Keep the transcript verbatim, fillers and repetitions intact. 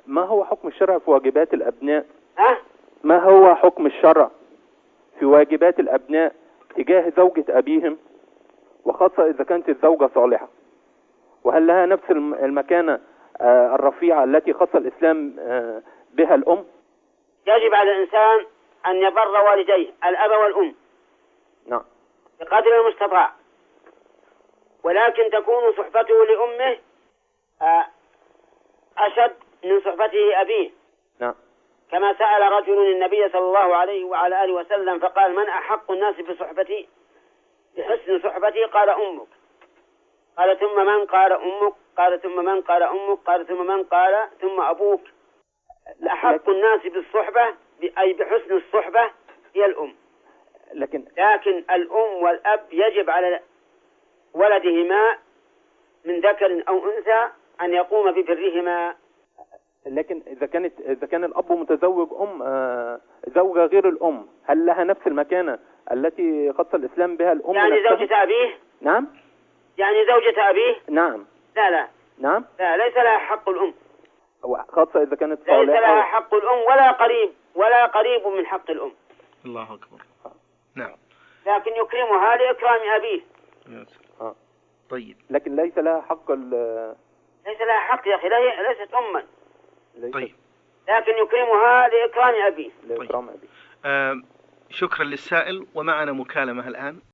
ما هو حكم الشرع في واجبات الأبناء؟ ها؟ ما هو حكم الشرع في واجبات الأبناء تجاه زوجة أبيهم، وخاصة إذا كانت الزوجة صالحة؟ وهل لها نفس الم- المكانة آه، الرفيعة التي خص الإسلام آه، بها الأم؟ يجب على الإنسان أن يبر والديه الأب والأم نعم. بقدر المستطاع، ولكن تكون صحبته لأمه آه، أشد من صحبته أبيه، نعم. كما سأل رجل النبي صلى الله عليه وعلى آله وسلم فقال: من أحق الناس بصحبتي بحسن صحبتي؟ قال: أمك. قال: ثم من؟ قال: أمك. قال: ثم من؟ قال: أمك. قال: ثم من؟ قال: ثم أبوك. أحق الناس بالصحبة أي بحسن الصحبة هي الأم. لكن لكن الأم والأب يجب على ولدهما من ذكر أو أنثى أن يقوم ببرهما. لكن إذا كانت إذا كان الأب متزوج أم آه، زوجة غير الأم، هل لها نفس المكانة التي خص الإسلام بها الأم يعني نفسها؟ زوجة أبيه؟ نعم. يعني زوجة أبيه؟ نعم. لا لا نعم. لا، ليس لها حق الأم، خاصة إذا كانت ليس صالحة. لها حق الأم ولا قريب ولا قريب من حق الأم. الله أكبر. نعم. لكن يكرمها لإكرام أبيه. آه. طيب. لكن ليس لها حق ال ليس لها حق يا أخي، لا- ليست أما. ليست طيب. لكن يكرمها لإكرام أبيه. لإكرام أبي. آه شكرا للسائل، ومعنا مكالمة الآن.